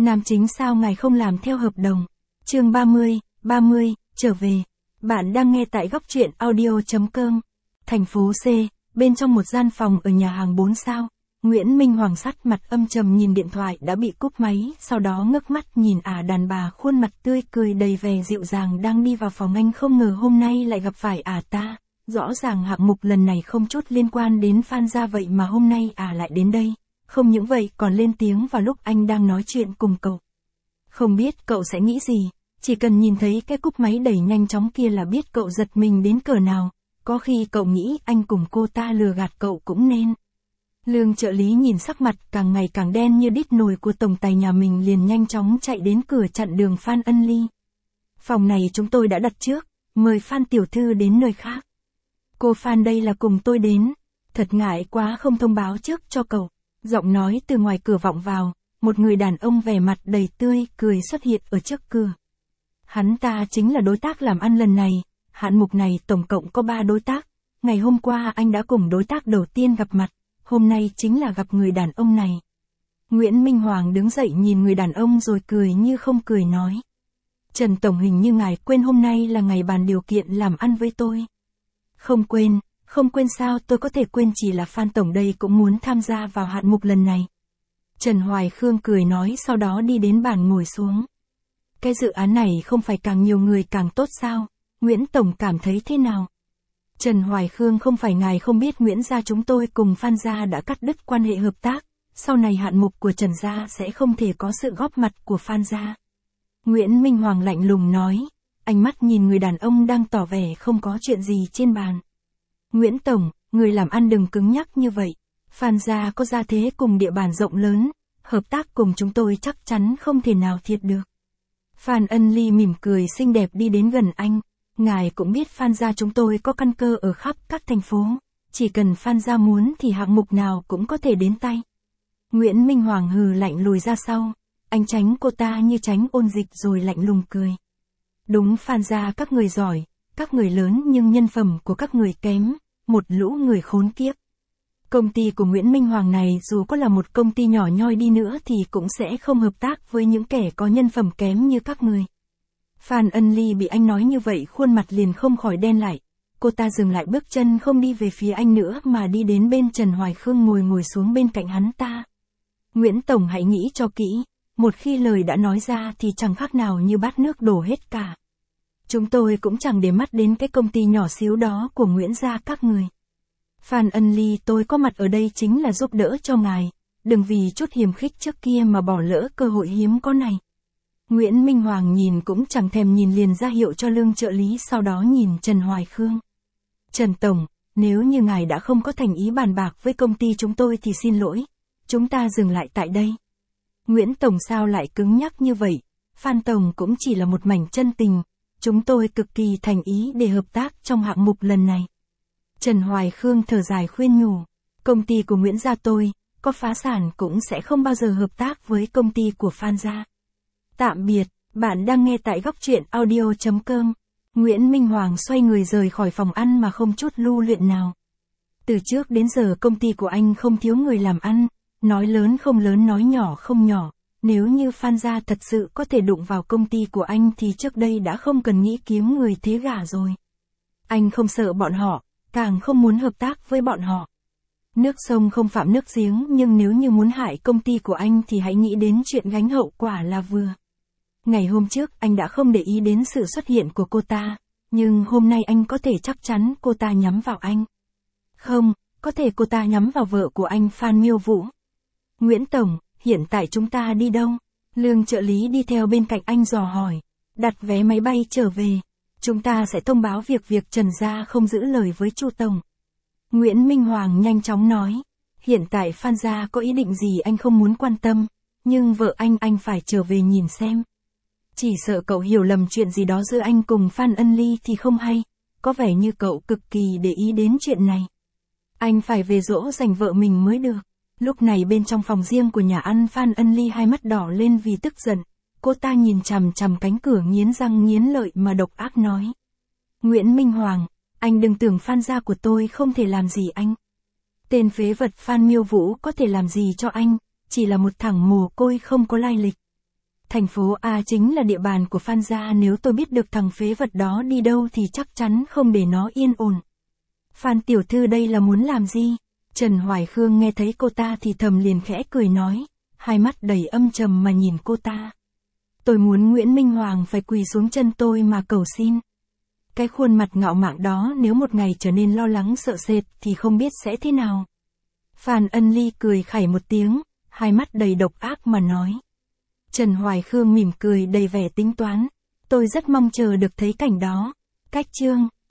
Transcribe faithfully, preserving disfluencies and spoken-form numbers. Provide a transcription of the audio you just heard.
Nam chính sao ngài không làm theo hợp đồng? Chương ba mươi, ba mươi, trở về. Bạn đang nghe tại góc truyện audio chấm com. Thành phố C, bên trong một gian phòng ở nhà hàng bốn sao. Nguyễn Minh Hoàng sắt mặt âm trầm nhìn điện thoại đã bị cúp máy, sau đó ngước mắt nhìn ả đàn bà khuôn mặt tươi cười đầy vẻ dịu dàng đang đi vào phòng. Anh không ngờ hôm nay lại gặp phải ả ta. Rõ ràng hạng mục lần này không chút liên quan đến Phan gia vậy mà hôm nay ả lại đến đây. Không những vậy còn lên tiếng vào lúc anh đang nói chuyện cùng cậu. Không biết cậu sẽ nghĩ gì, chỉ cần nhìn thấy cái cúp máy đẩy nhanh chóng kia là biết cậu giật mình đến cỡ nào. Có khi cậu nghĩ anh cùng cô ta lừa gạt cậu cũng nên. Lương trợ lý nhìn sắc mặt càng ngày càng đen như đít nồi của tổng tài nhà mình liền nhanh chóng chạy đến cửa chặn đường Phan Ân Ly. Phòng này chúng tôi đã đặt trước, mời Phan tiểu thư đến nơi khác. Cô Phan đây là cùng tôi đến, thật ngại quá không thông báo trước cho cậu. Giọng nói từ ngoài cửa vọng vào, một người đàn ông vẻ mặt đầy tươi cười xuất hiện ở trước cửa. Hắn ta chính là đối tác làm ăn lần này, hạng mục này tổng cộng có ba đối tác. Ngày hôm qua anh đã cùng đối tác đầu tiên gặp mặt, hôm nay chính là gặp người đàn ông này. Nguyễn Minh Hoàng đứng dậy nhìn người đàn ông rồi cười như không cười nói. Trần Tổng, hình như ngài quên hôm nay là ngày bàn điều kiện làm ăn với tôi. Không quên. Không quên sao tôi có thể quên, chỉ là Phan Tổng đây cũng muốn tham gia vào hạng mục lần này. Trần Hoài Khương cười nói, sau đó đi đến bàn ngồi xuống. Cái dự án này không phải càng nhiều người càng tốt sao? Nguyễn Tổng cảm thấy thế nào? Trần Hoài Khương, không phải ngài không biết Nguyễn gia chúng tôi cùng Phan gia đã cắt đứt quan hệ hợp tác. Sau này hạng mục của Trần gia sẽ không thể có sự góp mặt của Phan gia. Nguyễn Minh Hoàng lạnh lùng nói, ánh mắt nhìn người đàn ông đang tỏ vẻ không có chuyện gì trên bàn. Nguyễn Tổng, người làm ăn đừng cứng nhắc như vậy. Phan gia có gia thế cùng địa bàn rộng lớn, hợp tác cùng chúng tôi chắc chắn không thể nào thiệt được. Phan Ân Ly mỉm cười xinh đẹp đi đến gần anh. Ngài cũng biết Phan gia chúng tôi có căn cơ ở khắp các thành phố. Chỉ cần Phan gia muốn thì hạng mục nào cũng có thể đến tay. Nguyễn Minh Hoàng hừ lạnh lùi ra sau. Anh tránh cô ta như tránh ôn dịch rồi lạnh lùng cười. Đúng, Phan gia các người giỏi, các người lớn, nhưng nhân phẩm của các người kém, một lũ người khốn kiếp. Công ty của Nguyễn Minh Hoàng này dù có là một công ty nhỏ nhoi đi nữa thì cũng sẽ không hợp tác với những kẻ có nhân phẩm kém như các người. Phan Ân Ly bị anh nói như vậy khuôn mặt liền không khỏi đen lại. Cô ta dừng lại bước chân, không đi về phía anh nữa mà đi đến bên Trần Hoài Khương ngồi ngồi xuống bên cạnh hắn ta. Nguyễn Tổng, hãy nghĩ cho kỹ, một khi lời đã nói ra thì chẳng khác nào như bát nước đổ hết cả. Chúng tôi cũng chẳng để mắt đến cái công ty nhỏ xíu đó của Nguyễn gia các người. Phan Ân Ly, tôi có mặt ở đây chính là giúp đỡ cho ngài, đừng vì chút hiềm khích trước kia mà bỏ lỡ cơ hội hiếm có này. Nguyễn Minh Hoàng nhìn cũng chẳng thèm nhìn liền ra hiệu cho Lương trợ lý, sau đó nhìn Trần Hoài Khương. Trần Tổng, nếu như ngài đã không có thành ý bàn bạc với công ty chúng tôi thì xin lỗi, chúng ta dừng lại tại đây. Nguyễn Tổng, sao lại cứng nhắc như vậy? Phan Tổng cũng chỉ là một mảnh chân tình. Chúng tôi cực kỳ thành ý để hợp tác trong hạng mục lần này. Trần Hoài Khương thở dài khuyên nhủ. Công ty của Nguyễn gia tôi, có phá sản cũng sẽ không bao giờ hợp tác với công ty của Phan gia. Tạm biệt, bạn đang nghe tại góc truyện audio chấm com. Nguyễn Minh Hoàng xoay người rời khỏi phòng ăn mà không chút lưu luyện nào. Từ trước đến giờ công ty của anh không thiếu người làm ăn, nói lớn không lớn, nói nhỏ không nhỏ. Nếu như Phan gia thật sự có thể đụng vào công ty của anh thì trước đây đã không cần nghĩ kiếm người thế gả rồi. Anh không sợ bọn họ, càng không muốn hợp tác với bọn họ. Nước sông không phạm nước giếng, nhưng nếu như muốn hại công ty của anh thì hãy nghĩ đến chuyện gánh hậu quả là vừa. Ngày hôm trước anh đã không để ý đến sự xuất hiện của cô ta, nhưng hôm nay anh có thể chắc chắn cô ta nhắm vào anh. Không, có thể cô ta nhắm vào vợ của anh, Phan Miêu Vũ. Nguyễn Tổng, hiện tại chúng ta đi đâu? Lương trợ lý đi theo bên cạnh anh dò hỏi. Đặt vé máy bay trở về. Chúng ta sẽ thông báo việc việc Trần gia không giữ lời với Chu Tổng. Nguyễn Minh Hoàng nhanh chóng nói. Hiện tại Phan gia có ý định gì anh không muốn quan tâm, nhưng vợ anh anh phải trở về nhìn xem. Chỉ sợ cậu hiểu lầm chuyện gì đó giữa anh cùng Phan Ân Ly thì không hay. Có vẻ như cậu cực kỳ để ý đến chuyện này. Anh phải về dỗ dành vợ mình mới được. Lúc này bên trong phòng riêng của nhà ăn, Phan Ân Ly hai mắt đỏ lên vì tức giận. Cô ta nhìn chằm chằm cánh cửa nghiến răng nghiến lợi mà độc ác nói. Nguyễn Minh Hoàng, anh đừng tưởng Phan gia của tôi không thể làm gì anh. Tên phế vật Phan Miêu Vũ có thể làm gì cho anh, chỉ là một thằng mồ côi không có lai lịch. Thành phố A chính là địa bàn của Phan gia, nếu tôi biết được thằng phế vật đó đi đâu thì chắc chắn không để nó yên ổn. Phan tiểu thư đây là muốn làm gì? Trần Hoài Khương nghe thấy cô ta thì thầm liền khẽ cười nói, hai mắt đầy âm trầm mà nhìn cô ta. Tôi muốn Nguyễn Minh Hoàng phải quỳ xuống chân tôi mà cầu xin. Cái khuôn mặt ngạo mạn đó nếu một ngày trở nên lo lắng sợ sệt thì không biết sẽ thế nào. Phan Ân Ly cười khẩy một tiếng, hai mắt đầy độc ác mà nói. Trần Hoài Khương mỉm cười đầy vẻ tính toán. Tôi rất mong chờ được thấy cảnh đó. Cách chương